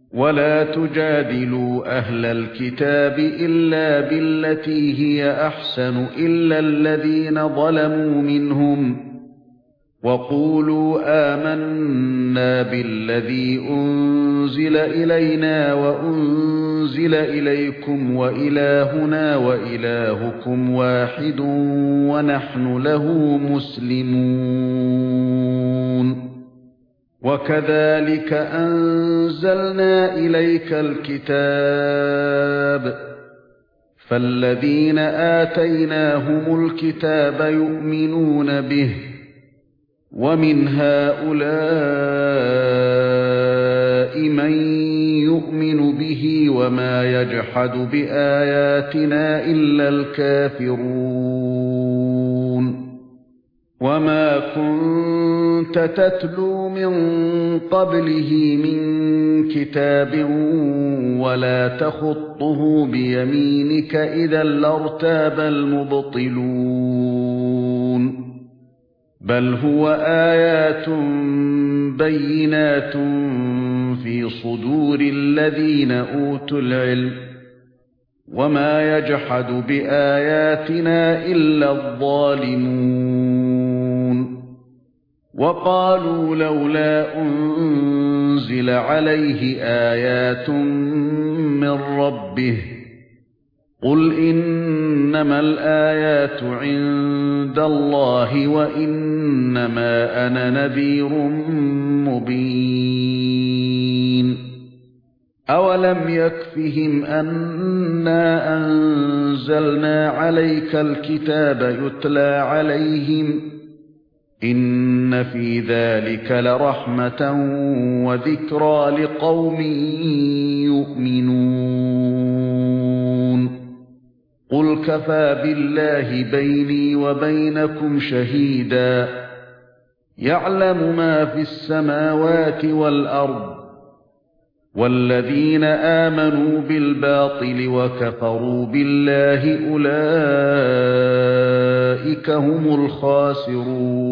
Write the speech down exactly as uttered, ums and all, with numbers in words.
ولا تجادلوا أهل الكتاب إلا بالتي هي أحسن إلا الذين ظلموا منهم وقولوا آمنا بالذي أنزل إلينا وأنزل إليكم وإلهنا وإلهكم واحد ونحن له مسلمون وكذلك أنزلنا إليك الكتاب فالذين آتيناهم الكتاب يؤمنون به ومن هؤلاء من يؤمن به وما يجحد بآياتنا إلا الكافرون وما كنت تتلو من قبله من كتاب ولا تخطه بيمينك إذا لارتاب المبطلون بل هو آيات بينات في صدور الذين أوتوا العلم وما يجحد بآياتنا إلا الظالمون وقالوا لولا أنزل عليه آيات من ربه قل إنما الآيات عند الله وإنما أنا نذير مبين أولم يكفهم أنا أنزلنا عليك الكتاب يتلى عليهم إن في ذلك لرحمة وذكرى لقوم يؤمنون قل كفى بالله بيني وبينكم شهيدا يعلم ما في السماوات والأرض والذين آمنوا بالباطل وكفروا بالله أولئك هم الخاسرون